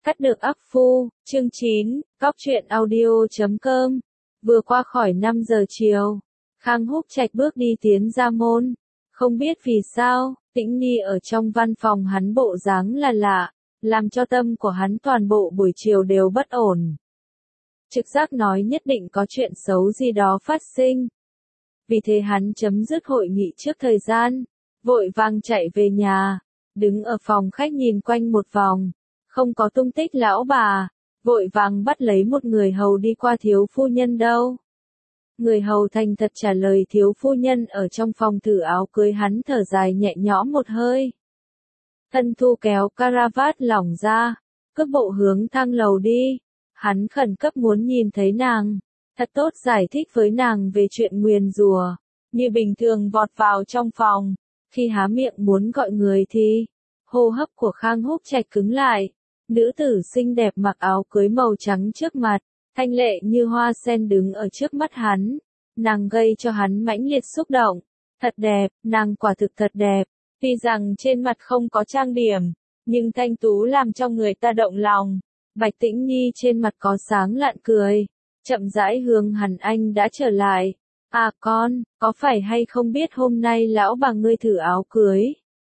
Cắt được ắc phu, chương 9, Cóc truyện audio.com. Vừa qua khỏi 5 giờ chiều, Khang Húc Trạch bước đi tiến ra môn. Không biết vì sao, Tĩnh Nhi ở trong văn phòng hắn bộ dáng là lạ, làm cho tâm của hắn toàn bộ buổi chiều đều bất ổn. Trực giác nói nhất định có chuyện xấu gì đó phát sinh. Vì thế hắn chấm dứt hội nghị trước thời gian, vội vàng chạy về nhà, đứng ở phòng khách nhìn quanh một vòng, không có tung tích lão bà, vội vàng bắt lấy một người hầu đi qua thiếu phu nhân đâu. Người hầu thành thật trả lời thiếu phu nhân ở trong phòng thử áo cưới, hắn thở dài nhẹ nhõm một hơi. Thân Thu kéo caravat lỏng ra, cước bộ hướng thang lầu đi, hắn khẩn cấp muốn nhìn thấy nàng, thật tốt giải thích với nàng về chuyện nguyền rủa, như bình thường vọt vào trong phòng, khi há miệng muốn gọi người thì, hô hấp của Khang Húc Trạch cứng lại, nữ tử xinh đẹp mặc áo cưới màu trắng trước mặt, thanh lệ như hoa sen đứng ở trước mắt hắn, nàng gây cho hắn mãnh liệt xúc động, thật đẹp, nàng quả thực thật đẹp, tuy rằng trên mặt không có trang điểm, nhưng thanh tú làm cho người ta động lòng. Bạch Tĩnh Nhi trên mặt có sáng lạn cười, chậm rãi hướng hắn, anh đã trở lại. À con, có phải hay không biết hôm nay lão bà ngươi thử áo cưới?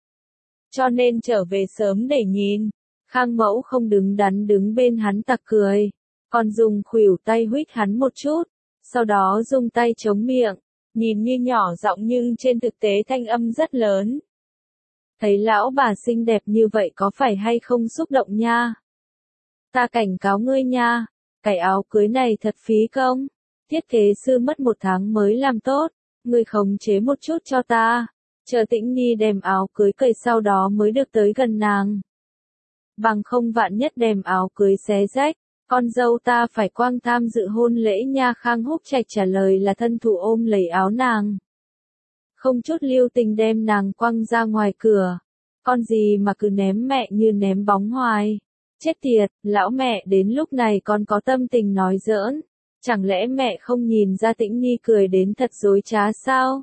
Cho nên trở về sớm để nhìn. Khang Mẫu không đứng đắn đứng bên hắn tặc cười, còn dùng khuỷu tay huých hắn một chút, sau đó dùng tay chống miệng, nhìn như nhỏ giọng nhưng trên thực tế thanh âm rất lớn. Thấy lão bà xinh đẹp như vậy có phải hay không xúc động nha? Ta cảnh cáo ngươi nha, cái áo cưới này thật phí công, thiết kế sư mất 1 tháng mới làm tốt, ngươi khống chế một chút cho ta, chờ Tĩnh Nhi đem áo cưới cởi sau đó mới được tới gần nàng. Bằng không vạn nhất đem áo cưới xé rách, con dâu ta phải quang tham dự hôn lễ nha. Khang Húc Trạch trả lời là thân thủ ôm lấy áo nàng, không chút lưu tình đem nàng quăng ra ngoài cửa, con gì mà cứ ném mẹ như ném bóng hoài. Chết tiệt, lão mẹ đến lúc này còn có tâm tình nói giỡn, chẳng lẽ mẹ không nhìn ra Tĩnh Nhi cười đến thật dối trá sao?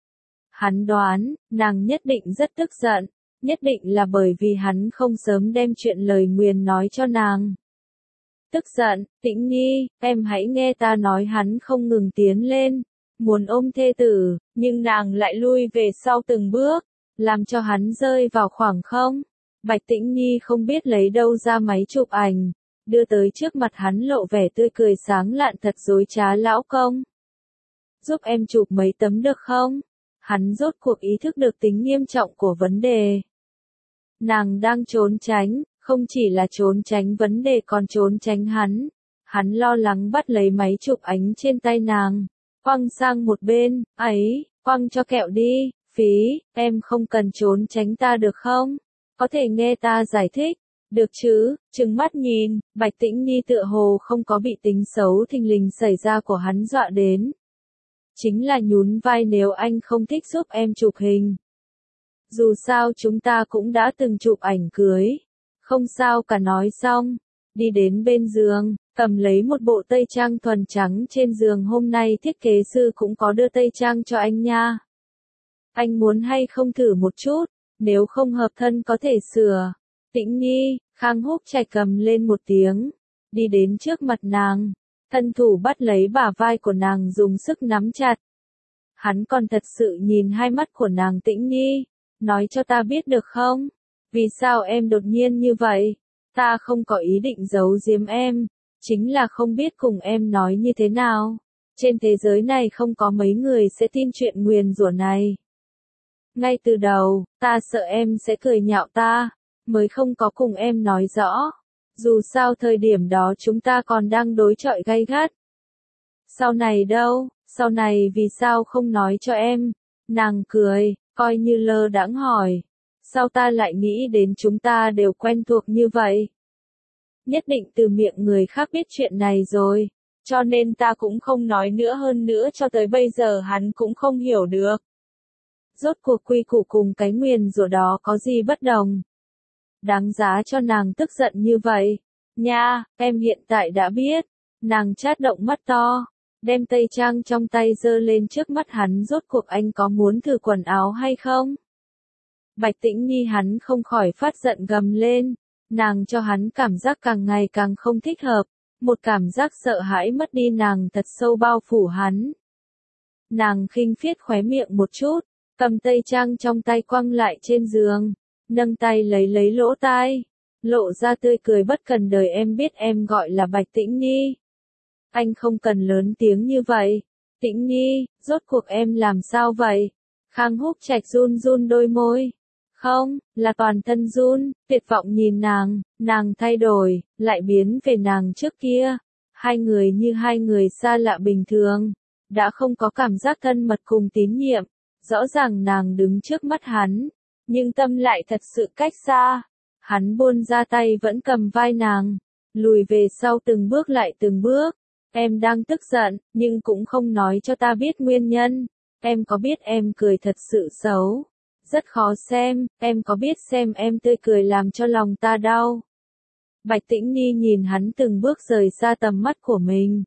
Hắn đoán, nàng nhất định rất tức giận, nhất định là bởi vì hắn không sớm đem chuyện lời nguyền nói cho nàng. Tức giận, Tĩnh Nhi, em hãy nghe ta nói. Hắn không ngừng tiến lên, muốn ôm thê tử, nhưng nàng lại lui về sau từng bước, làm cho hắn rơi vào khoảng không. Bạch Tĩnh Nhi không biết lấy đâu ra máy chụp ảnh, đưa tới trước mặt hắn lộ vẻ tươi cười sáng lạn, thật dối trá. Lão công, giúp em chụp mấy tấm được không? Hắn rốt cuộc ý thức được tính nghiêm trọng của vấn đề. Nàng đang trốn tránh, không chỉ là trốn tránh vấn đề còn trốn tránh hắn. Hắn lo lắng bắt lấy máy chụp ảnh trên tay nàng, quăng sang một bên, ấy, quăng cho kẹo đi, phí, em không cần trốn tránh ta được không? Có thể nghe ta giải thích, được chứ? Trừng mắt nhìn, Bạch Tĩnh Nhi tựa hồ không có bị tính xấu thình lình xảy ra của hắn dọa đến. Chính là nhún vai, nếu anh không thích giúp em chụp hình. Dù sao chúng ta cũng đã từng chụp ảnh cưới. Không sao cả. Nói xong, đi đến bên giường, cầm lấy một bộ tây trang thuần trắng trên giường. Hôm nay thiết kế sư cũng có đưa tây trang cho anh nha. Anh muốn hay không thử một chút? Nếu không hợp thân có thể sửa. Tĩnh Nhi, Khang Húc Trạch cầm lên một tiếng, đi đến trước mặt nàng, thân thủ bắt lấy bả vai của nàng dùng sức nắm chặt. Hắn còn thật sự nhìn hai mắt của nàng. Tĩnh Nhi, nói cho ta biết được không? Vì sao em đột nhiên như vậy? Ta không có ý định giấu giếm em, chính là không biết cùng em nói như thế nào. Trên thế giới này không có mấy người sẽ tin chuyện nguyền rủa này. Ngay từ đầu, ta sợ em sẽ cười nhạo ta, mới không có cùng em nói rõ. Dù sao thời điểm đó chúng ta còn đang đối chọi gay gắt. Sau này đâu, sau này vì sao không nói cho em? Nàng cười, coi như lơ đãng hỏi. Sao ta lại nghĩ đến chúng ta đều quen thuộc như vậy? Nhất định từ miệng người khác biết chuyện này rồi, cho nên ta cũng không nói nữa. Hơn nữa cho tới bây giờ hắn cũng không hiểu được. Rốt cuộc quy củ cùng cái nguyền rủa đó có gì bất đồng? Đáng giá cho nàng tức giận như vậy. Nha, em hiện tại đã biết. Nàng chát động mắt to, đem tây trang trong tay giơ lên trước mắt hắn. Rốt cuộc anh có muốn thử quần áo hay không? Bạch Tĩnh Nhi, hắn không khỏi phát giận gầm lên. Nàng cho hắn cảm giác càng ngày càng không thích hợp, một cảm giác sợ hãi mất đi nàng thật sâu bao phủ hắn. Nàng khinh phiết khóe miệng một chút, cầm tây trang trong tay quăng lại trên giường, nâng tay lấy lỗ tai, lộ ra tươi cười bất cần đời. Em biết em gọi là Bạch Tĩnh Nhi. Anh không cần lớn tiếng như vậy. Tĩnh Nhi, rốt cuộc em làm sao vậy? Khang Húc Trạch run run đôi môi. Không, là toàn thân run, tuyệt vọng nhìn nàng thay đổi, lại biến về nàng trước kia. Hai người như hai người xa lạ bình thường, đã không có cảm giác thân mật cùng tín nhiệm. Rõ ràng nàng đứng trước mắt hắn, nhưng tâm lại thật sự cách xa. Hắn buông ra tay vẫn cầm vai nàng, lùi về sau từng bước lại từng bước. Em đang tức giận, nhưng cũng không nói cho ta biết nguyên nhân. Em có biết em cười thật sự xấu, rất khó xem, em có biết xem em tươi cười làm cho lòng ta đau. Bạch Tĩnh Nhi nhìn hắn từng bước rời xa tầm mắt của mình.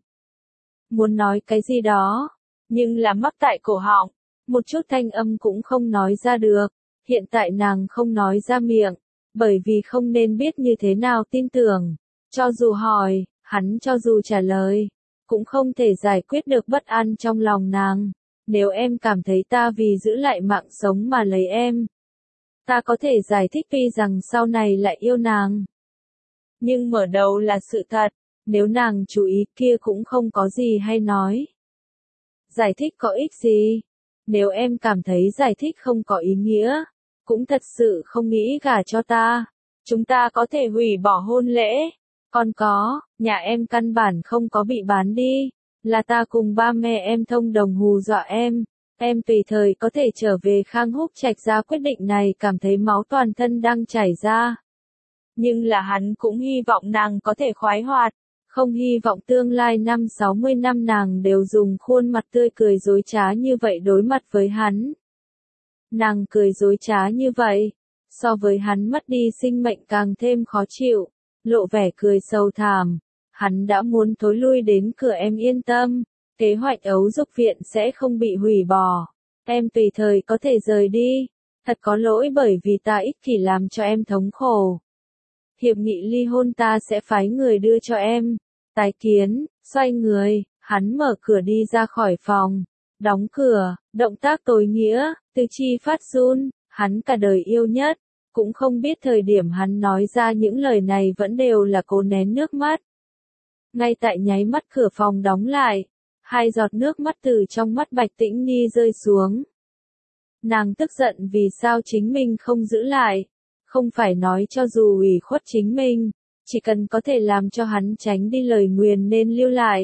Muốn nói cái gì đó, nhưng là mắc tại cổ họng, một chút thanh âm cũng không nói ra được. Hiện tại nàng không nói ra miệng, bởi vì không nên biết như thế nào tin tưởng. Cho dù hỏi, hắn cho dù trả lời, cũng không thể giải quyết được bất an trong lòng nàng. Nếu em cảm thấy ta vì giữ lại mạng sống mà lấy em, ta có thể giải thích vì rằng sau này lại yêu nàng. Nhưng mở đầu là sự thật, nếu nàng chú ý kia cũng không có gì hay nói. Giải thích có ích gì? Nếu em cảm thấy giải thích không có ý nghĩa, cũng thật sự không nghĩ gả cho ta, chúng ta có thể hủy bỏ hôn lễ. Còn có, nhà em căn bản không có bị bán đi, là ta cùng ba mẹ em thông đồng hù dọa em tùy thời có thể trở về. Khang Húc Trạch ra quyết định này cảm thấy máu toàn thân đang chảy ra. Nhưng là hắn cũng hy vọng nàng có thể khoái hoạt, không hy vọng tương lai 60 năm nàng đều dùng khuôn mặt tươi cười dối trá như vậy đối mặt với hắn. Nàng cười dối trá như vậy, so với hắn mất đi sinh mệnh càng thêm khó chịu, lộ vẻ cười sầu thảm. Hắn đã muốn thối lui đến cửa. Em yên tâm, kế hoạch ấu dục viện sẽ không bị hủy bỏ. Em tùy thời có thể rời đi. Thật có lỗi bởi vì ta ích kỷ làm cho em thống khổ. Hiệp nghị ly hôn ta sẽ phái người đưa cho em. Tái kiến, xoay người, hắn mở cửa đi ra khỏi phòng. Đóng cửa, động tác tối nghĩa, tứ chi phát run, hắn cả đời yêu nhất. Cũng không biết thời điểm hắn nói ra những lời này vẫn đều là cố nén nước mắt. Ngay tại nháy mắt cửa phòng đóng lại, hai giọt nước mắt từ trong mắt Bạch Tĩnh Nhi rơi xuống. Nàng tức giận vì sao chính mình không giữ lại, không phải nói cho dù ủy khuất chính mình, chỉ cần có thể làm cho hắn tránh đi lời nguyền nên lưu lại.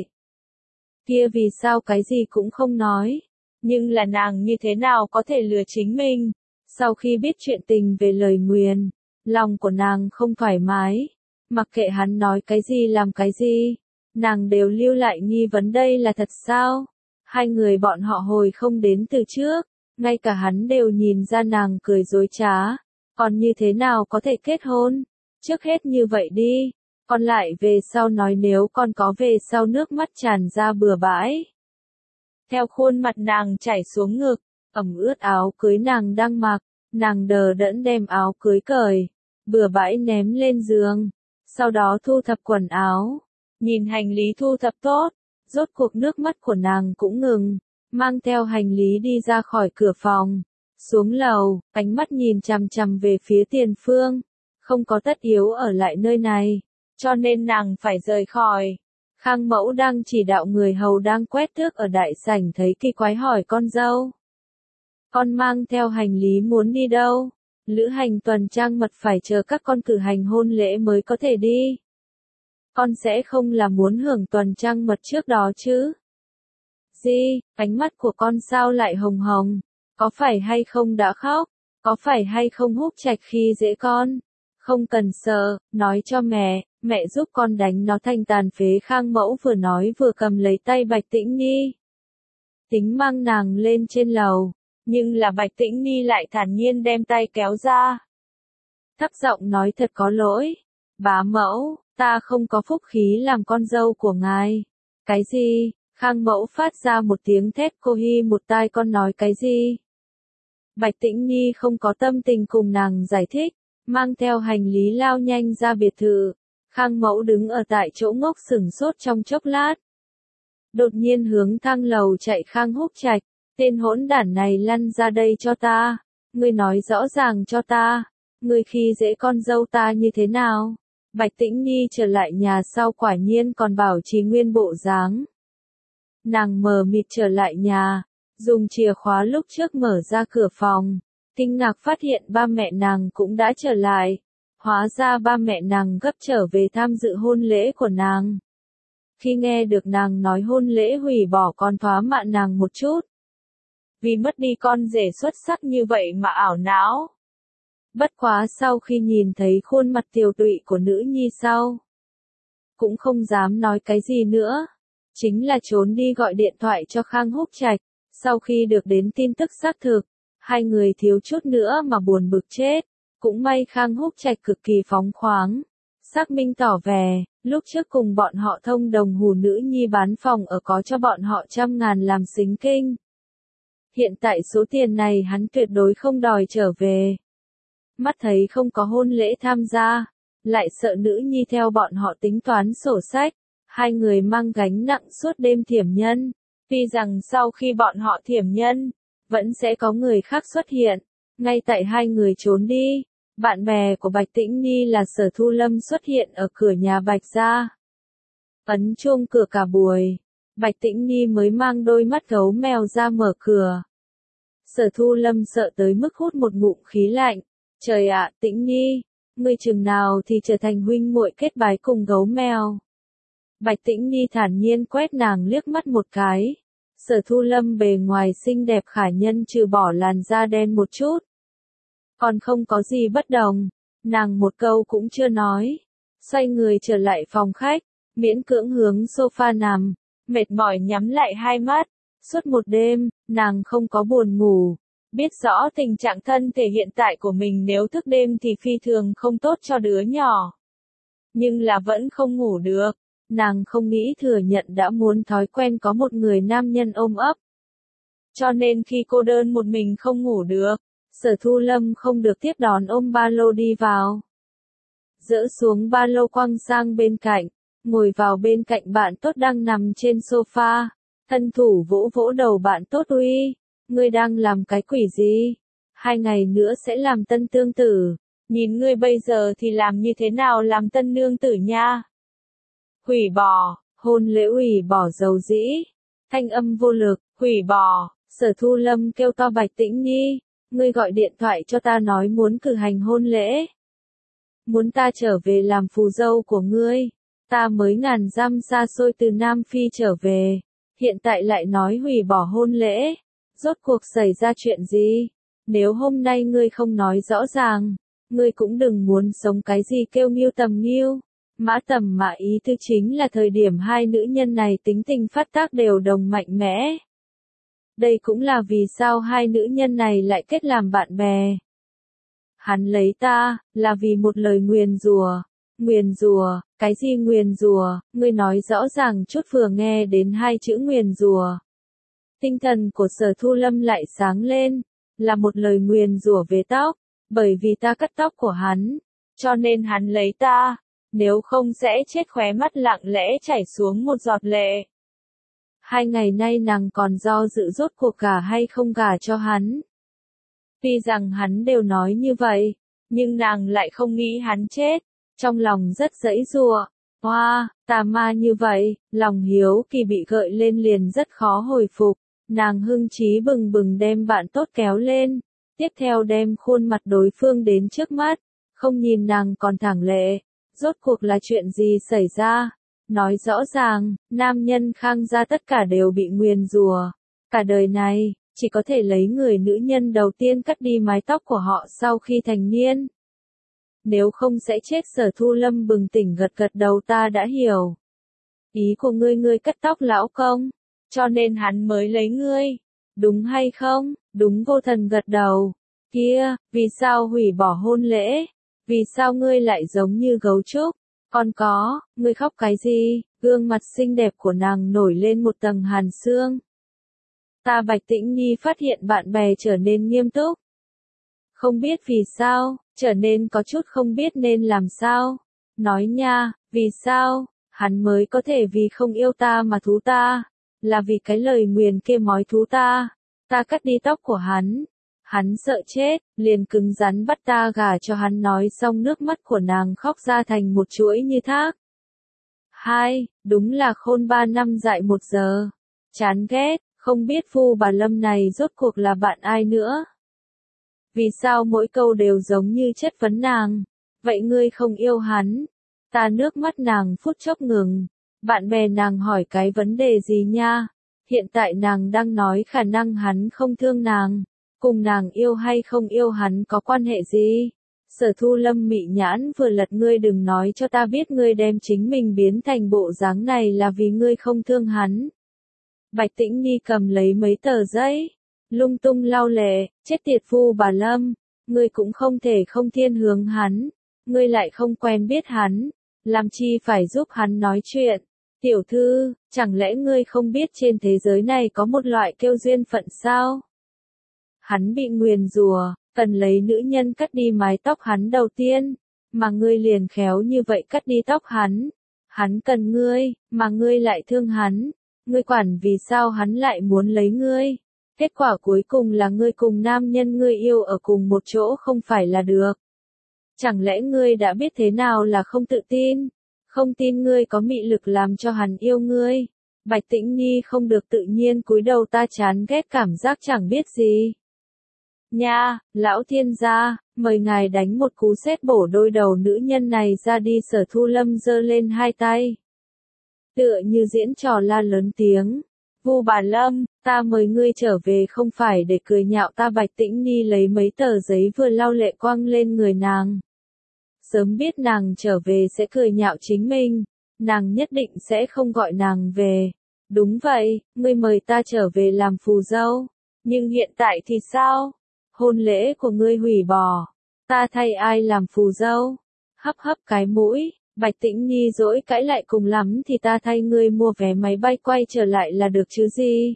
Kia vì sao cái gì cũng không nói, nhưng là nàng như thế nào có thể lừa chính mình. Sau khi biết chuyện tình về lời nguyền, lòng của nàng không thoải mái, mặc kệ hắn nói cái gì làm cái gì, nàng đều lưu lại nghi vấn đây là thật sao? Hai người bọn họ hồi không đến từ trước, ngay cả hắn đều nhìn ra nàng cười dối trá, còn như thế nào có thể kết hôn? Trước hết như vậy đi, còn lại về sau nói nếu còn có về sau. Nước mắt tràn ra bừa bãi, theo khuôn mặt nàng chảy xuống ngực, ẩm ướt áo cưới nàng đang mặc. Nàng đờ đẫn đem áo cưới cởi, bừa bãi ném lên giường, sau đó thu thập quần áo, nhìn hành lý thu thập tốt, rốt cuộc nước mắt của nàng cũng ngừng, mang theo hành lý đi ra khỏi cửa phòng, xuống lầu, ánh mắt nhìn chằm chằm về phía tiền phương, không có tất yếu ở lại nơi này, cho nên nàng phải rời khỏi. Khang Mẫu đang chỉ đạo người hầu đang quét tước ở đại sảnh thấy kỳ quái hỏi con dâu. Con mang theo hành lý muốn đi đâu? Lữ hành tuần trăng mật phải chờ các con cử hành hôn lễ mới có thể đi. Con sẽ không là muốn hưởng tuần trăng mật trước đó chứ? Gì, ánh mắt của con sao lại hồng hồng? Có phải hay không đã khóc? Có phải hay không Húc Trạch khi dễ con? Không cần sợ, nói cho mẹ giúp con đánh nó thành tàn phế. Khang Mẫu vừa nói vừa cầm lấy tay Bạch Tĩnh Nhi, tính mang nàng lên trên lầu. Nhưng là Bạch Tĩnh Nhi lại thản nhiên đem tay kéo ra. Thấp giọng nói thật có lỗi. Bá mẫu, ta không có phúc khí làm con dâu của ngài. Cái gì? Khang Mẫu phát ra một tiếng thét. Cô Hi một tai con nói cái gì? Bạch Tĩnh Nhi không có tâm tình cùng nàng giải thích, mang theo hành lý lao nhanh ra biệt thự. Khang Mẫu đứng ở tại chỗ ngốc sửng sốt trong chốc lát. Đột nhiên hướng thang lầu chạy Khang Húc Trạch, tên hỗn đản này lăn ra đây cho ta, ngươi nói rõ ràng cho ta, ngươi khi dễ con dâu ta như thế nào? Bạch Tĩnh Nhi trở lại nhà sau quả nhiên còn bảo trì nguyên bộ dáng. Nàng mờ mịt trở lại nhà, dùng chìa khóa lúc trước mở ra cửa phòng, kinh ngạc phát hiện ba mẹ nàng cũng đã trở lại. Hóa ra ba mẹ nàng gấp trở về tham dự hôn lễ của nàng. Khi nghe được nàng nói hôn lễ hủy bỏ còn thoá mạ nàng một chút. Vì mất đi con rể xuất sắc như vậy mà ảo não. Bất quá sau khi nhìn thấy khuôn mặt tiều tụy của nữ nhi sau, cũng không dám nói cái gì nữa. Chính là trốn đi gọi điện thoại cho Khang Húc Trạch. Sau khi được đến tin tức xác thực, hai người thiếu chút nữa mà buồn bực chết. Cũng may Khang Húc Trạch cực kỳ phóng khoáng. Xác minh tỏ vẻ, lúc trước cùng bọn họ thông đồng hù nữ nhi bán phòng ở có cho bọn họ 100.000 làm xính kinh. Hiện tại số tiền này hắn tuyệt đối không đòi trở về. Mắt thấy không có hôn lễ tham gia, lại sợ nữ nhi theo bọn họ tính toán sổ sách. Hai người mang gánh nặng suốt đêm thiểm nhân. Tuy rằng sau khi bọn họ thiểm nhân, vẫn sẽ có người khác xuất hiện. Ngay tại hai người trốn đi, bạn bè của Bạch Tĩnh Nhi là Sở Thu Lâm xuất hiện ở cửa nhà Bạch gia. Ấn chuông cửa cả buổi, Bạch Tĩnh Nhi mới mang đôi mắt gấu mèo ra mở cửa. Sở Thu Lâm sợ tới mức hút một ngụm khí lạnh. Trời ạ, Tĩnh Nhi, ngươi chừng nào thì trở thành huynh muội kết bái cùng gấu mèo. Bạch Tĩnh Nhi thản nhiên quét nàng liếc mắt một cái. Sở Thu Lâm bề ngoài xinh đẹp khả nhân trừ bỏ làn da đen một chút. Còn không có gì bất đồng, nàng một câu cũng chưa nói. Xoay người trở lại phòng khách, miễn cưỡng hướng sofa nằm, mệt mỏi nhắm lại hai mắt. Suốt một đêm, nàng không có buồn ngủ. Biết rõ tình trạng thân thể hiện tại của mình nếu thức đêm thì phi thường không tốt cho đứa nhỏ. Nhưng là vẫn không ngủ được. Nàng không nghĩ thừa nhận đã muốn thói quen có một người nam nhân ôm ấp. Cho nên khi cô đơn một mình không ngủ được, Sở Thu Lâm không được tiếp đón ôm ba lô đi vào. Dỡ xuống ba lô quăng sang bên cạnh, ngồi vào bên cạnh bạn tốt đang nằm trên sofa, thân thủ vỗ vỗ đầu bạn tốt uy, ngươi đang làm cái quỷ gì? 2 ngày nữa sẽ làm tân tương tử, nhìn ngươi bây giờ thì làm như thế nào làm tân nương tử nha? Hủy bỏ, hôn lễ hủy bỏ dầu dĩ, thanh âm vô lực, hủy bỏ, Sở Thu Lâm kêu to Bạch Tĩnh Nhi, ngươi gọi điện thoại cho ta nói muốn cử hành hôn lễ. Muốn ta trở về làm phù dâu của ngươi, ta mới ngàn dặm xa xôi từ Nam Phi trở về, hiện tại lại nói hủy bỏ hôn lễ, rốt cuộc xảy ra chuyện gì? Nếu hôm nay ngươi không nói rõ ràng, ngươi cũng đừng muốn sống cái gì kêu nghiêu tầm nghiêu. Mã tầm mã ý tư chính là thời điểm hai nữ nhân này tính tình phát tác đều đồng mạnh mẽ. Đây cũng là vì sao hai nữ nhân này lại kết làm bạn bè. Hắn lấy ta, là vì một lời nguyền rủa. Nguyền rủa, cái gì nguyền rủa, ngươi nói rõ ràng chút vừa nghe đến hai chữ nguyền rủa. Tinh thần của Sở Thu Lâm lại sáng lên, là một lời nguyền rủa về tóc, bởi vì ta cắt tóc của hắn, cho nên hắn lấy ta. Nếu không sẽ chết khóe mắt lặng lẽ chảy xuống một giọt lệ. 2 ngày nay nàng còn do dự rốt cuộc gả hay không gả cho hắn. Tuy rằng hắn đều nói như vậy, nhưng nàng lại không nghĩ hắn chết, trong lòng rất giãy giụa. Hoa, tà ma như vậy, lòng hiếu kỳ bị gợi lên liền rất khó hồi phục. Nàng hưng trí bừng bừng đem bạn tốt kéo lên, tiếp theo đem khuôn mặt đối phương đến trước mắt, không nhìn nàng còn thẳng lệ. Rốt cuộc là chuyện gì xảy ra? Nói rõ ràng, nam nhân Khang gia tất cả đều bị nguyền rủa. Cả đời này, chỉ có thể lấy người nữ nhân đầu tiên cắt đi mái tóc của họ sau khi thành niên. Nếu không sẽ chết. Sở Thu Lâm bừng tỉnh gật gật đầu, ta đã hiểu. Ý của ngươi cắt tóc lão công, cho nên hắn mới lấy ngươi. Đúng hay không? Đúng. Vô Thần gật đầu. Kia, vì sao hủy bỏ hôn lễ? Vì sao ngươi lại giống như gấu trúc? Còn có, ngươi khóc cái gì? Gương mặt xinh đẹp của nàng nổi lên một tầng hàn xương. Ta Bạch Tĩnh Nhi phát hiện bạn bè trở nên nghiêm túc. Không biết vì sao, trở nên có chút không biết nên làm sao. Nói nha, vì sao, hắn mới có thể vì không yêu ta mà thú ta, là vì cái lời nguyền kia mói thú ta. Ta cắt đi tóc của hắn. Hắn sợ chết, liền cứng rắn bắt ta gả cho hắn, nói xong nước mắt của nàng khóc ra thành một chuỗi như thác. Đúng là khôn 3 năm dại 1 giờ. Chán ghét, không biết Vu Bà Lâm này rốt cuộc là bạn ai nữa. Vì sao mỗi câu đều giống như chất vấn nàng? Vậy ngươi không yêu hắn? Ta nước mắt nàng phút chốc ngừng. Bạn bè nàng hỏi cái vấn đề gì nha? Hiện tại nàng đang nói khả năng hắn không thương nàng. Cùng nàng yêu hay không yêu hắn có quan hệ gì? Sở Thu Lâm mị nhãn vừa lật, ngươi đừng nói cho ta biết ngươi đem chính mình biến thành bộ dáng này là vì ngươi không thương hắn. Bạch Tĩnh Nhi cầm lấy mấy tờ giấy, lung tung lau lệ, chết tiệt Vu Bà Lâm, ngươi cũng không thể không thiên hướng hắn, ngươi lại không quen biết hắn, làm chi phải giúp hắn nói chuyện. Tiểu thư, chẳng lẽ ngươi không biết trên thế giới này có một loại kêu duyên phận sao? Hắn bị nguyền rủa, cần lấy nữ nhân cắt đi mái tóc hắn đầu tiên, mà ngươi liền khéo như vậy cắt đi tóc hắn. Hắn cần ngươi, mà ngươi lại thương hắn. Ngươi quản vì sao hắn lại muốn lấy ngươi. Kết quả cuối cùng là ngươi cùng nam nhân ngươi yêu ở cùng một chỗ không phải là được. Chẳng lẽ ngươi đã biết thế nào là không tự tin? Không tin ngươi có mị lực làm cho hắn yêu ngươi. Bạch Tĩnh Nhi không được tự nhiên cúi đầu, ta chán ghét cảm giác chẳng biết gì. Nha, lão thiên gia, mời ngài đánh một cú sét bổ đôi đầu nữ nhân này ra đi. Sở Thu Lâm giơ lên hai tay, tựa như diễn trò la lớn tiếng. Vu Bà Lâm, ta mời ngươi trở về không phải để cười nhạo ta. Bạch Tĩnh Nhi lấy mấy tờ giấy vừa lau lệ quăng lên người nàng. Sớm biết nàng trở về sẽ cười nhạo chính mình, nàng nhất định sẽ không gọi nàng về. Đúng vậy, ngươi mời ta trở về làm phù dâu. Nhưng hiện tại thì sao? Hôn lễ của ngươi hủy bỏ. Ta thay ai làm phù dâu? Hấp hấp cái mũi. Bạch Tĩnh Nhi dỗi cãi lại, cùng lắm thì ta thay ngươi mua vé máy bay quay trở lại là được chứ gì.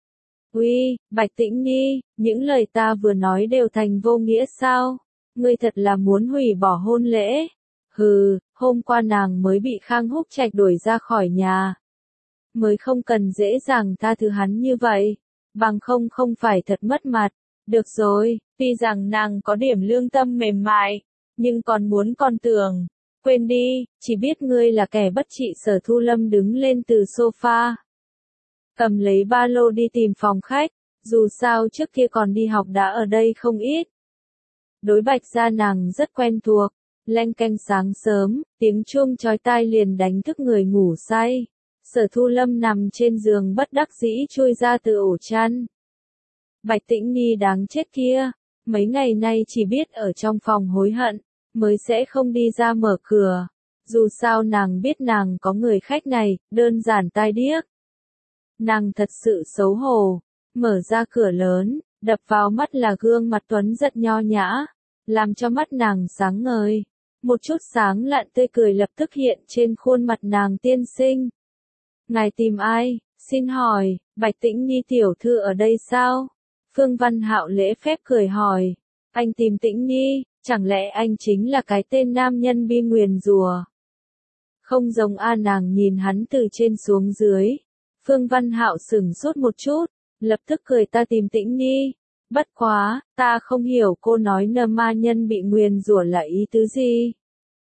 Uy, Bạch Tĩnh Nhi, những lời ta vừa nói đều thành vô nghĩa sao? Ngươi thật là muốn hủy bỏ hôn lễ. Hừ, hôm qua nàng mới bị Khang Húc Trạch đuổi ra khỏi nhà. Mới không cần dễ dàng tha thứ hắn như vậy. Bằng không không phải thật mất mặt. Được rồi, tuy rằng nàng có điểm lương tâm mềm mại, nhưng còn muốn con tưởng. Quên đi, chỉ biết ngươi là kẻ bất trị. Sở Thu Lâm đứng lên từ sofa, cầm lấy ba lô đi tìm phòng khách, dù sao trước kia còn đi học đã ở đây không ít. Đối Bạch gia nàng rất quen thuộc, leng keng sáng sớm, tiếng chuông chói tai liền đánh thức người ngủ say. Sở Thu Lâm nằm trên giường bất đắc dĩ chui ra từ ổ chăn. Bạch Tĩnh Nhi đáng chết kia, mấy ngày nay chỉ biết ở trong phòng hối hận, mới sẽ không đi ra mở cửa. Dù sao nàng biết nàng có người khách này, đơn giản tai điếc. Nàng thật sự xấu hổ, mở ra cửa lớn, đập vào mắt là gương mặt tuấn giật nho nhã, làm cho mắt nàng sáng ngời. Một chút sáng lạn tươi cười lập tức hiện trên khuôn mặt nàng. Tiên sinh, ngài tìm ai, xin hỏi, Bạch Tĩnh Nhi tiểu thư ở đây sao? Phương Văn Hạo lễ phép cười hỏi, anh tìm Tĩnh Nhi, chẳng lẽ anh chính là cái tên nam nhân bi nguyền rủa? Không giống a. Nàng nhìn hắn từ trên xuống dưới. Phương Văn Hạo sửng sốt một chút, lập tức cười, ta tìm Tĩnh Nhi. Bất quá, ta không hiểu cô nói nơ ma nhân bị nguyền rủa là ý tứ gì.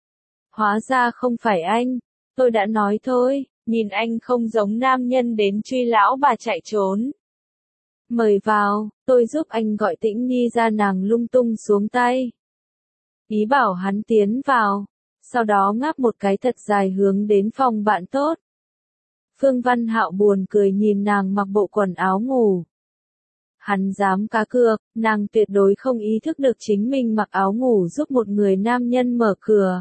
Hóa ra không phải anh, tôi đã nói thôi, nhìn anh không giống nam nhân đến truy lão bà chạy trốn. Mời vào, tôi giúp anh gọi Tĩnh Nhi ra. Nàng lung tung xuống tay, ý bảo hắn tiến vào, sau đó ngáp một cái thật dài hướng đến phòng bạn tốt. Phương Văn Hạo buồn cười nhìn nàng mặc bộ quần áo ngủ. Hắn dám cá cược, nàng tuyệt đối không ý thức được chính mình mặc áo ngủ giúp một người nam nhân mở cửa.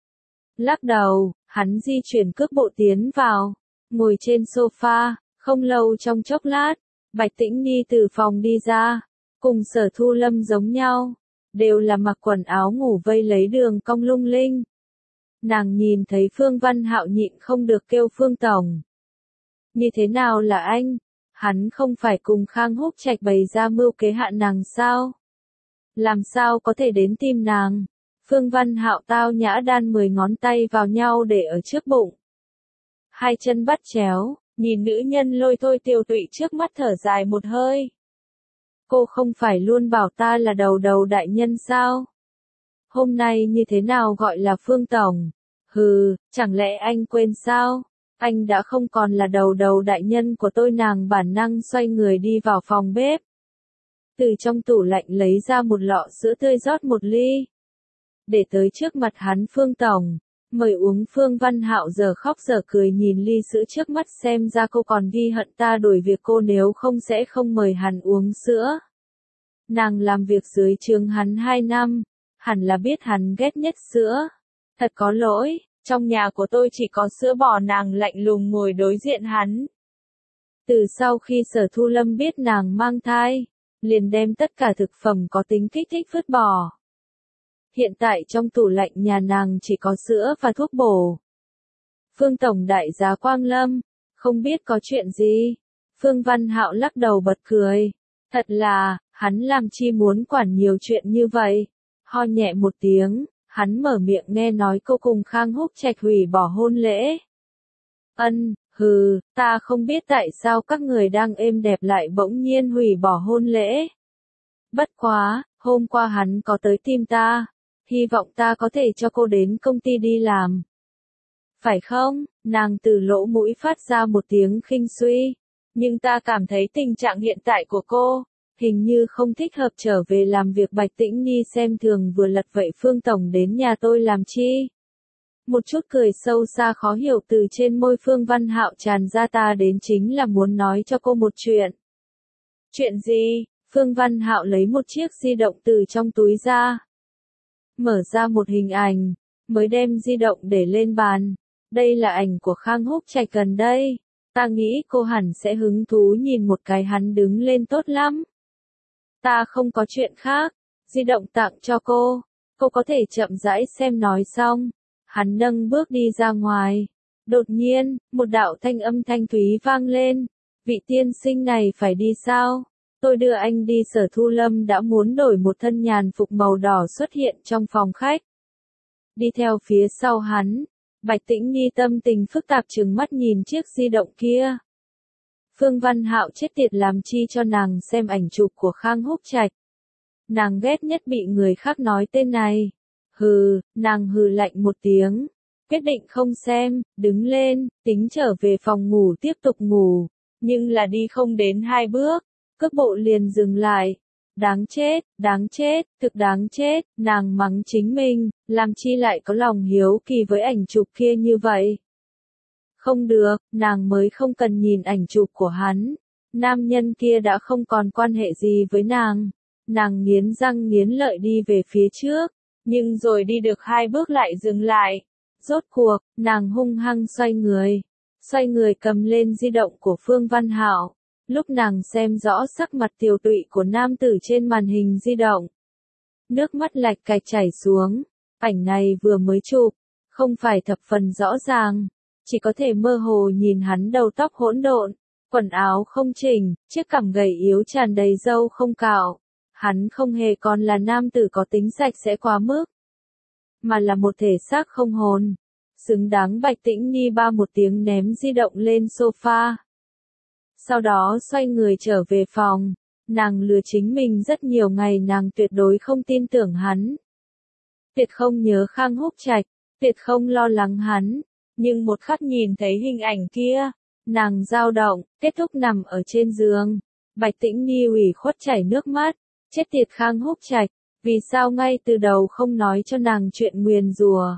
Lắc đầu, hắn di chuyển cước bộ tiến vào, ngồi trên sofa, không lâu trong chốc lát, Bạch Tĩnh Nhi từ phòng đi ra, cùng Sở Thu Lâm giống nhau, đều là mặc quần áo ngủ vây lấy đường cong lung linh. Nàng nhìn thấy Phương Văn Hạo nhịn không được kêu Phương Tổng. Như thế nào là anh? Hắn không phải cùng Khang Húc Trạch bày ra mưu kế hạ nàng sao? Làm sao có thể đến tim nàng? Phương Văn Hạo tao nhã đan 10 ngón tay vào nhau để ở trước bụng. Hai chân bắt chéo, nhìn nữ nhân lôi thôi tiêu tụy trước mắt thở dài một hơi. Cô không phải luôn bảo ta là đầu đầu đại nhân sao? Hôm nay như thế nào gọi là Phương Tổng? Hừ, chẳng lẽ anh quên sao? Anh đã không còn là đầu đầu đại nhân của tôi. Nàng bản năng xoay người đi vào phòng bếp. Từ trong tủ lạnh lấy ra một lọ sữa tươi rót một ly. Để tới trước mặt hắn. Phương Tổng, mời uống. Phương Văn Hạo giờ khóc giờ cười nhìn ly sữa trước mắt, xem ra cô còn ghi hận ta đổi việc cô, nếu không sẽ không mời hắn uống sữa. Nàng làm việc dưới trướng hắn 2 năm, hẳn là biết hắn ghét nhất sữa. Thật có lỗi, trong nhà của tôi chỉ có sữa bò. Nàng lạnh lùng ngồi đối diện hắn. Từ sau khi Sở Thu Lâm biết nàng mang thai, liền đem tất cả thực phẩm có tính kích thích vứt bỏ. Hiện tại trong tủ lạnh nhà nàng chỉ có sữa và thuốc bổ. Phương Tổng đại giá Quang Lâm, không biết có chuyện gì? Phương Văn Hạo lắc đầu bật cười. Thật là, hắn làm chi muốn quản nhiều chuyện như vậy? Ho nhẹ một tiếng, hắn mở miệng. Nghe nói cô cùng Khang Húc Trạch hủy bỏ hôn lễ. Hừ, ta không biết tại sao các người đang êm đẹp lại bỗng nhiên hủy bỏ hôn lễ. Bất quá, hôm qua hắn có tới tìm ta, hy vọng ta có thể cho cô đến công ty đi làm. Phải không? Nàng từ lỗ mũi phát ra một tiếng khinh suy. Nhưng ta cảm thấy tình trạng hiện tại của cô, hình như không thích hợp trở về làm việc. Bạch Tĩnh Nhi xem thường vừa lật vậy. Phương Tổng đến nhà tôi làm chi? Một chút cười sâu xa khó hiểu từ trên môi Phương Văn Hạo tràn ra. Ta đến chính là muốn nói cho cô một chuyện. Chuyện gì? Phương Văn Hạo lấy một chiếc di động từ trong túi ra. Mở ra một hình ảnh, mới đem di động để lên bàn. Đây là ảnh của Khang Húc Trạch gần đây. Ta nghĩ cô hẳn sẽ hứng thú nhìn một cái. Hắn đứng lên. Tốt lắm. Ta không có chuyện khác. Di động tặng cho cô. Cô có thể chậm rãi xem. Nói xong, hắn nâng bước đi ra ngoài. Đột nhiên, một đạo thanh âm thanh thúy vang lên. Vị tiên sinh này phải đi sao? Tôi đưa anh đi. Sở Thu Lâm đã muốn đổi một thân nhàn phục màu đỏ xuất hiện trong phòng khách. Đi theo phía sau hắn, Bạch Tĩnh Nhi tâm tình phức tạp trừng mắt nhìn chiếc di động kia. Phương Văn Hạo chết tiệt làm chi cho nàng xem ảnh chụp của Khang Húc Trạch. Nàng ghét nhất bị người khác nói tên này. Hừ, nàng hừ lạnh một tiếng, quyết định không xem, đứng lên, tính trở về phòng ngủ tiếp tục ngủ, nhưng là đi không đến 2 bước, cước bộ liền dừng lại. Đáng chết, thực đáng chết, nàng mắng chính mình, làm chi lại có lòng hiếu kỳ với ảnh chụp kia như vậy. Không được, nàng mới không cần nhìn ảnh chụp của hắn. Nam nhân kia đã không còn quan hệ gì với nàng. Nàng nghiến răng nghiến lợi đi về phía trước, nhưng rồi đi được 2 bước lại dừng lại. Rốt cuộc, nàng hung hăng xoay người cầm lên di động của Phương Văn Hạo. Lúc nàng xem rõ sắc mặt tiều tụy của nam tử trên màn hình di động, nước mắt lạch cạch chảy xuống. Ảnh này vừa mới chụp, không phải thập phần rõ ràng, chỉ có thể mơ hồ nhìn hắn đầu tóc hỗn độn, quần áo không chỉnh, chiếc cằm gầy yếu tràn đầy râu không cạo. Hắn không hề còn là nam tử có tính sạch sẽ quá mức, mà là một thể xác không hồn. Xứng đáng. Bạch Tĩnh Nhi ba một tiếng ném di động lên sofa. Sau đó xoay người trở về phòng. Nàng lừa chính mình rất nhiều ngày. Nàng tuyệt đối không tin tưởng hắn, tuyệt không nhớ Khang Húc Trạch, tuyệt không lo lắng hắn. Nhưng một khắc nhìn thấy hình ảnh kia, nàng dao động, kết thúc nằm ở trên giường. Bạch Tĩnh Nhi ủy khuất chảy nước mắt. Chết tiệt Khang Húc Trạch, vì sao ngay từ đầu không nói cho nàng chuyện nguyền rủa?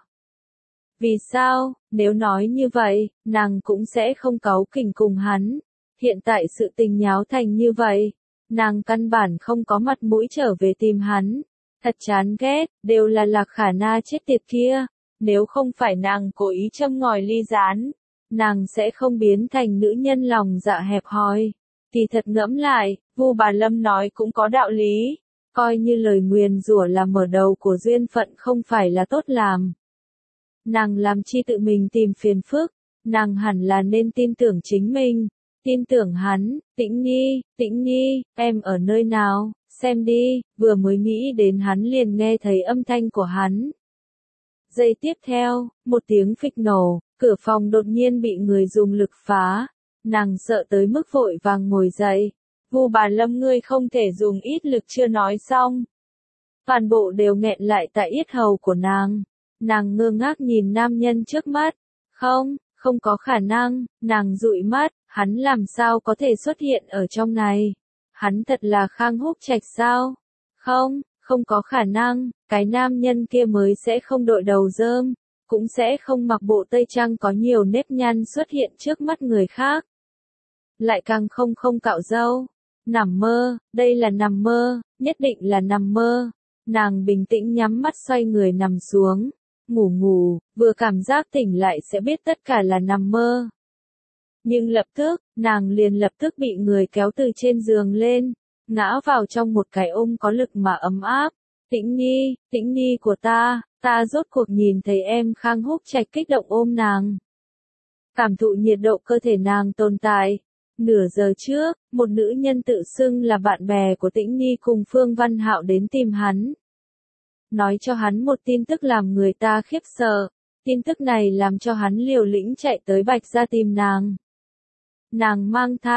Vì sao, nếu nói như vậy, nàng cũng sẽ không cáu kỉnh cùng hắn. Hiện tại sự tình nháo thành như vậy, nàng căn bản không có mặt mũi trở về tìm hắn. Thật chán ghét, đều là Lạc Khả Na chết tiệt kia. Nếu không phải nàng cố ý châm ngòi ly gián, nàng sẽ không biến thành nữ nhân lòng dạ hẹp hòi. Thì thật ngẫm lại, Vu Bà Lâm nói cũng có đạo lý. Coi như lời nguyền rủa là mở đầu của duyên phận không phải là tốt làm. Nàng làm chi tự mình tìm phiền phức, nàng hẳn là nên tin tưởng chính mình, tin tưởng hắn. Tĩnh Nhi, em ở nơi nào? xem đi, vừa mới nghĩ đến hắn liền nghe thấy âm thanh của hắn. Giây tiếp theo, một tiếng phịch nổ, cửa phòng đột nhiên bị người dùng lực phá. Nàng sợ tới mức vội vàng ngồi dậy. Vu bà Lâm, ngươi không thể dùng ít lực, chưa nói xong. Toàn bộ đều nghẹn lại tại yết hầu của nàng. Nàng ngơ ngác nhìn nam nhân trước mắt. Không có khả năng, nàng dụi mắt, hắn làm sao có thể xuất hiện ở trong này. Hắn thật là Khang Húc Trạch sao? Không có khả năng, cái nam nhân kia mới sẽ không đội đầu rơm, cũng sẽ không mặc bộ tây trang có nhiều nếp nhăn xuất hiện trước mắt người khác. Lại càng không cạo râu. Nằm mơ, đây là nằm mơ, nhất định là nằm mơ. Nàng bình tĩnh nhắm mắt xoay người nằm xuống. Ngủ, vừa cảm giác tỉnh lại sẽ biết tất cả là nằm mơ. Nhưng lập tức, nàng liền lập tức bị người kéo từ trên giường lên, ngã vào trong một cái ôm có lực mà ấm áp. Tĩnh Nhi của ta rốt cuộc nhìn thấy em. Khang Húc Trạch kích động ôm nàng. Cảm thụ nhiệt độ cơ thể nàng tồn tại. Nửa giờ trước, một nữ nhân tự xưng là bạn bè của Tĩnh Nhi cùng Phương Văn Hạo đến tìm hắn. Nói cho hắn một tin tức làm người ta khiếp sợ. Tin tức này làm cho hắn liều lĩnh chạy tới Bạch Gia tìm nàng. Nàng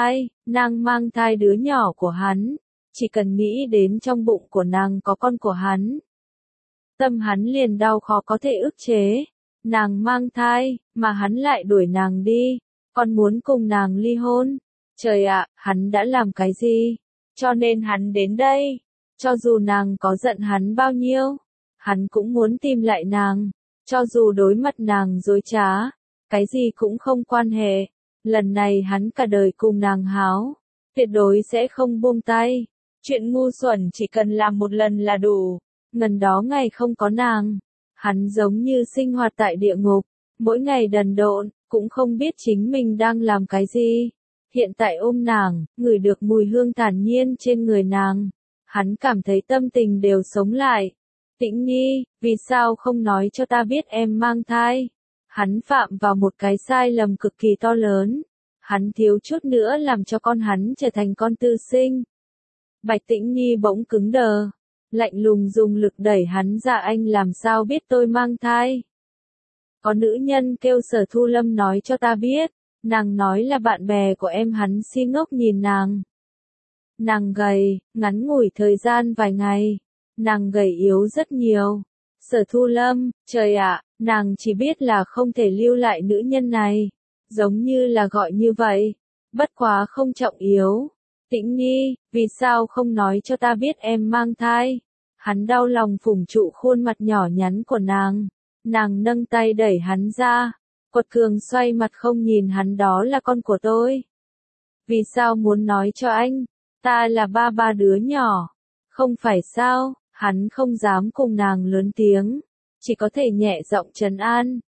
mang thai đứa nhỏ của hắn. Chỉ cần nghĩ đến trong bụng của nàng có con của hắn. Tâm hắn liền đau khó có thể ức chế. Nàng mang thai, mà hắn lại đuổi nàng đi. Còn muốn cùng nàng ly hôn. Trời ạ, hắn đã làm cái gì? Cho nên hắn đến đây. Cho dù nàng có giận hắn bao nhiêu, hắn cũng muốn tìm lại nàng. Cho dù đối mặt nàng dối trá, cái gì cũng không quan hệ. Lần này hắn cả đời cùng nàng háo, tuyệt đối sẽ không buông tay. Chuyện ngu xuẩn chỉ cần làm một lần là đủ. Ngần đó ngày không có nàng, hắn giống như sinh hoạt tại địa ngục, mỗi ngày đần độn, cũng không biết chính mình đang làm cái gì. Hiện tại ôm nàng, ngửi được mùi hương thản nhiên trên người nàng, hắn cảm thấy tâm tình đều sống lại. Tĩnh Nhi, vì sao không nói cho ta biết em mang thai? Hắn phạm vào một cái sai lầm cực kỳ to lớn. Hắn thiếu chút nữa làm cho con hắn trở thành con tư sinh. Bạch Tĩnh Nhi bỗng cứng đờ, lạnh lùng dùng lực đẩy hắn ra. Anh làm sao biết tôi mang thai? Có nữ nhân kêu Sở Thu Lâm nói cho ta biết, nàng nói là bạn bè của em. Hắn si ngốc nhìn nàng. Nàng gầy, ngắn ngủi thời gian vài ngày, nàng gầy yếu rất nhiều. Sở Thu Lâm, trời ạ, nàng chỉ biết là không thể lưu lại nữ nhân này, giống như là gọi như vậy, bất quá không trọng yếu. Tĩnh Nhi, vì sao không nói cho ta biết em mang thai? Hắn đau lòng phủng trụ khuôn mặt nhỏ nhắn của nàng. Nàng nâng tay đẩy hắn ra. Quật cường xoay mặt không nhìn hắn, đó là con của tôi. Vì sao muốn nói cho anh? Ta là ba đứa nhỏ. Không phải sao? Hắn không dám cùng nàng lớn tiếng. Chỉ có thể nhẹ giọng trấn an.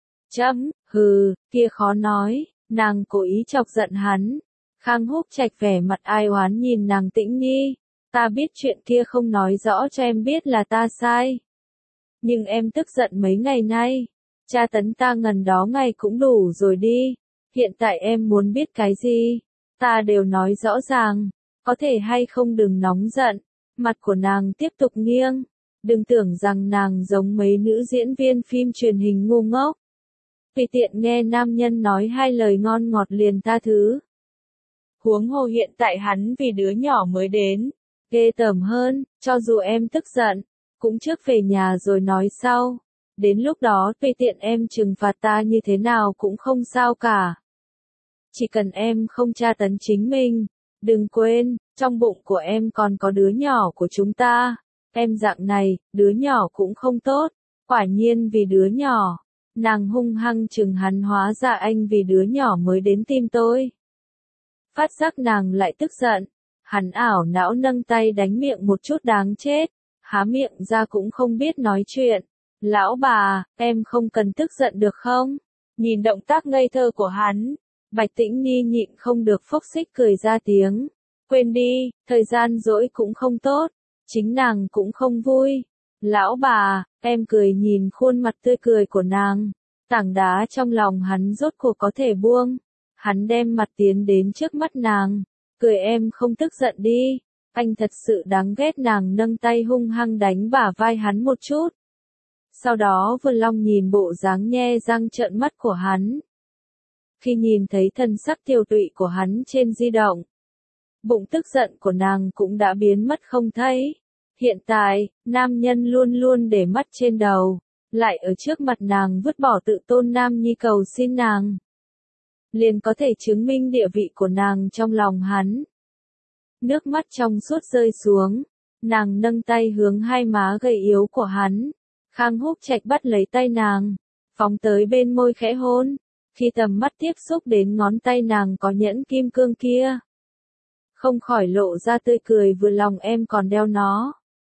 Kia khó nói. Nàng cố ý chọc giận hắn. Khang Húc Trạch vẻ mặt ai oán nhìn nàng. Tĩnh Nhi, ta biết chuyện kia không nói rõ cho em biết là ta sai. Nhưng em tức giận mấy ngày nay, tra tấn ta ngần đó ngày cũng đủ rồi đi. Hiện tại em muốn biết cái gì, ta đều nói rõ ràng, có thể hay không đừng nóng giận. Mặt của nàng tiếp tục nghiêng, đừng tưởng rằng nàng giống mấy nữ diễn viên phim truyền hình ngu ngốc. Tùy tiện nghe nam nhân nói hai lời ngon ngọt liền tha thứ. Huống hồ hiện tại hắn vì đứa nhỏ mới đến. Ghê tởm hơn, cho dù em tức giận, cũng trước về nhà rồi nói sau. Đến lúc đó tùy tiện em trừng phạt ta như thế nào cũng không sao cả. Chỉ cần em không tra tấn chính mình. Đừng quên, trong bụng của em còn có đứa nhỏ của chúng ta. Em dạng này, đứa nhỏ cũng không tốt. Quả nhiên vì đứa nhỏ. Nàng hung hăng chừng hắn, hóa ra anh vì đứa nhỏ mới đến tìm tôi. Phát giác nàng lại tức giận. Hắn ảo não nâng tay đánh miệng một chút đáng chết. Há miệng ra cũng không biết nói chuyện. Lão bà, em không cần tức giận được không? Nhìn động tác ngây thơ của hắn, Bạch Tĩnh Nhi nhịn không được phốc xích cười ra tiếng. Quên đi, thời gian dỗi cũng không tốt. Chính nàng cũng không vui. Lão bà, em cười nhìn khuôn mặt tươi cười của nàng. Tảng đá trong lòng hắn rốt cuộc có thể buông. Hắn đem mặt tiến đến trước mắt nàng. Cười, em không tức giận đi. Anh thật sự đáng ghét. Nàng nâng tay hung hăng đánh bả vai hắn một chút. Sau đó Vừa Long nhìn bộ dáng nhe răng trợn mắt của hắn. Khi nhìn thấy thân sắc tiêu tụy của hắn trên di động, bụng tức giận của nàng cũng đã biến mất không thấy. Hiện tại, nam nhân luôn luôn để mắt trên đầu, lại ở trước mặt nàng vứt bỏ tự tôn nam nhi cầu xin nàng. Liền có thể chứng minh địa vị của nàng trong lòng hắn. Nước mắt trong suốt rơi xuống, nàng nâng tay hướng hai má gầy yếu của hắn. Khang Húc Trạch bắt lấy tay nàng, phóng tới bên môi khẽ hôn. Khi tầm mắt tiếp xúc đến ngón tay nàng có nhẫn kim cương kia, không khỏi lộ ra tươi cười. Vừa lòng em còn đeo nó.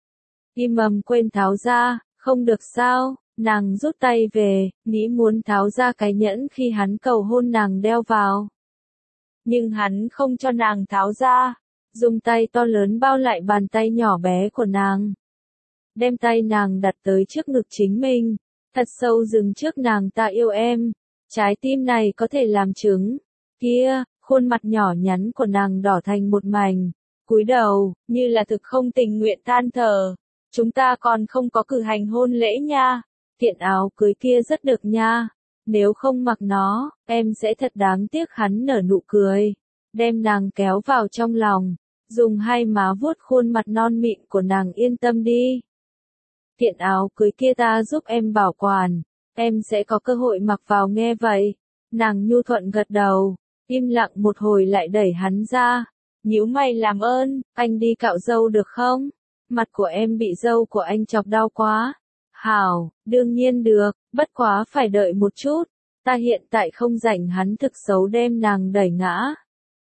Im ầm quên tháo ra, không được sao? Nàng rút tay về, nghĩ muốn tháo ra cái nhẫn khi hắn cầu hôn nàng đeo vào. Nhưng hắn không cho nàng tháo ra, dùng tay to lớn bao lại bàn tay nhỏ bé của nàng. Đem tay nàng đặt tới trước ngực chính mình, thật sâu dừng trước nàng. Ta yêu em, trái tim này có thể làm chứng. Kia, khuôn mặt nhỏ nhắn của nàng đỏ thành một mảnh, cúi đầu, như là thực không tình nguyện than thở. Chúng ta còn không có cử hành hôn lễ nha. Kiện áo cưới kia rất được nha. Nếu không mặc nó, em sẽ thật đáng tiếc. Hắn nở nụ cười, đem nàng kéo vào trong lòng, dùng hai má vuốt khuôn mặt non mịn của nàng. Yên tâm đi. Kiện áo cưới kia ta giúp em bảo quản, em sẽ có cơ hội mặc vào. Nghe vậy, nàng nhu thuận gật đầu, im lặng một hồi lại đẩy hắn ra. Nhíu mày làm ơn, anh đi cạo râu được không? Mặt của em bị râu của anh chọc đau quá. Hảo, đương nhiên được, bất quá phải đợi một chút. Ta hiện tại không rảnh. Hắn thực xấu đem nàng đẩy ngã.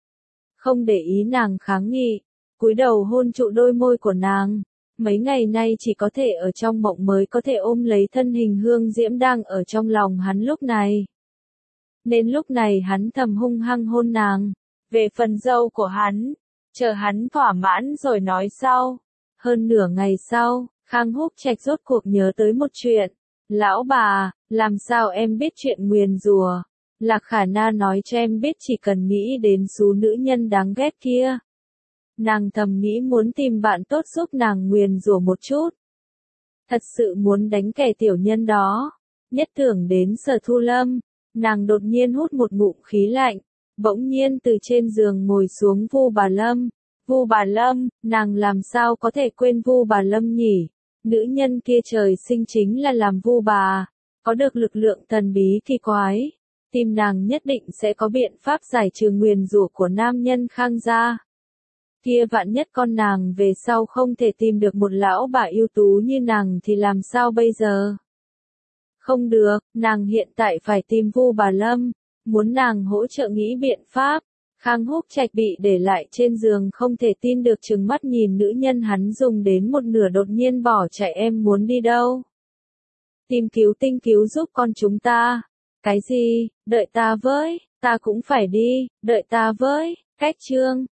Không để ý nàng kháng nghị, cúi đầu hôn trụ đôi môi của nàng. Mấy ngày nay chỉ có thể ở trong mộng mới có thể ôm lấy thân hình hương diễm đang ở trong lòng hắn lúc này. Nên lúc này hắn thầm hung hăng hôn nàng. Về phần râu của hắn, chờ hắn thỏa mãn rồi nói sau. Hơn nửa ngày sau, Khang Húc Trạch rốt cuộc nhớ tới một chuyện. Lão bà, làm sao em biết chuyện nguyền rủa? Lạc Khả Na nói cho em biết. Chỉ cần nghĩ đến số nữ nhân đáng ghét kia, nàng thầm nghĩ muốn tìm bạn tốt giúp nàng nguyền rủa một chút. Thật sự muốn đánh kẻ tiểu nhân đó. Nhất tưởng đến Sở Thu Lâm, nàng đột nhiên hút một ngụm khí lạnh, bỗng nhiên từ trên giường ngồi xuống. Vu Bà Lâm. Vu Bà Lâm, nàng làm sao có thể quên Vu Bà Lâm nhỉ? Nữ nhân kia trời sinh chính là làm vu bà, có được lực lượng thần bí kỳ quái. Tim nàng nhất định sẽ có biện pháp giải trừ nguyền rủa của nam nhân Khang gia. Kia vạn nhất con nàng về sau không thể tìm được một lão bà ưu tú như nàng thì làm sao bây giờ? Không được, nàng hiện tại phải tìm Vu Bà Lâm, muốn nàng hỗ trợ nghĩ biện pháp. Khang Húc Trạch bị để lại trên giường không thể tin được trừng mắt nhìn nữ nhân hắn dùng đến một nửa đột nhiên bỏ chạy. Em muốn đi đâu? Tìm cứu tinh cứu giúp con chúng ta. Cái gì? Đợi ta với, ta cũng phải đi, đợi ta với. Cách chương